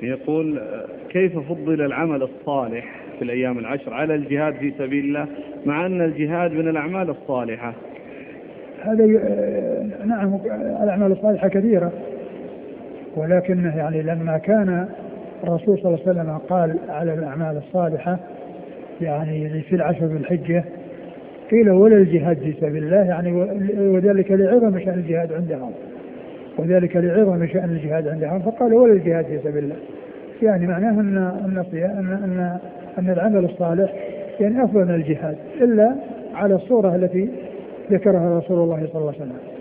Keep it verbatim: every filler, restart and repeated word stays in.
يقول كيف فضل العمل الصالح في الأيام العشر على الجهاد في سبيل الله مع أن الجهاد من الأعمال الصالحة؟ هذا نعم الأعمال الصالحة كثيرة، ولكن يعني لما كان الرسول صلى الله عليه وسلم قال على الأعمال الصالحة يعني في العشر ذي الحجة قيل ولا الجهاد في سبيل الله، يعني وذلك لعظم شأن الجهاد عندهم وذلك لعظم شأن الجهاد عندهم فقال ولا الجهاد في سبيل الله، يعني معناه أن أن أن أن, أن العمل الصالح يعني أفضل من الجهاد إلا على الصورة التي ذكرها رسول الله صلى الله عليه وسلم.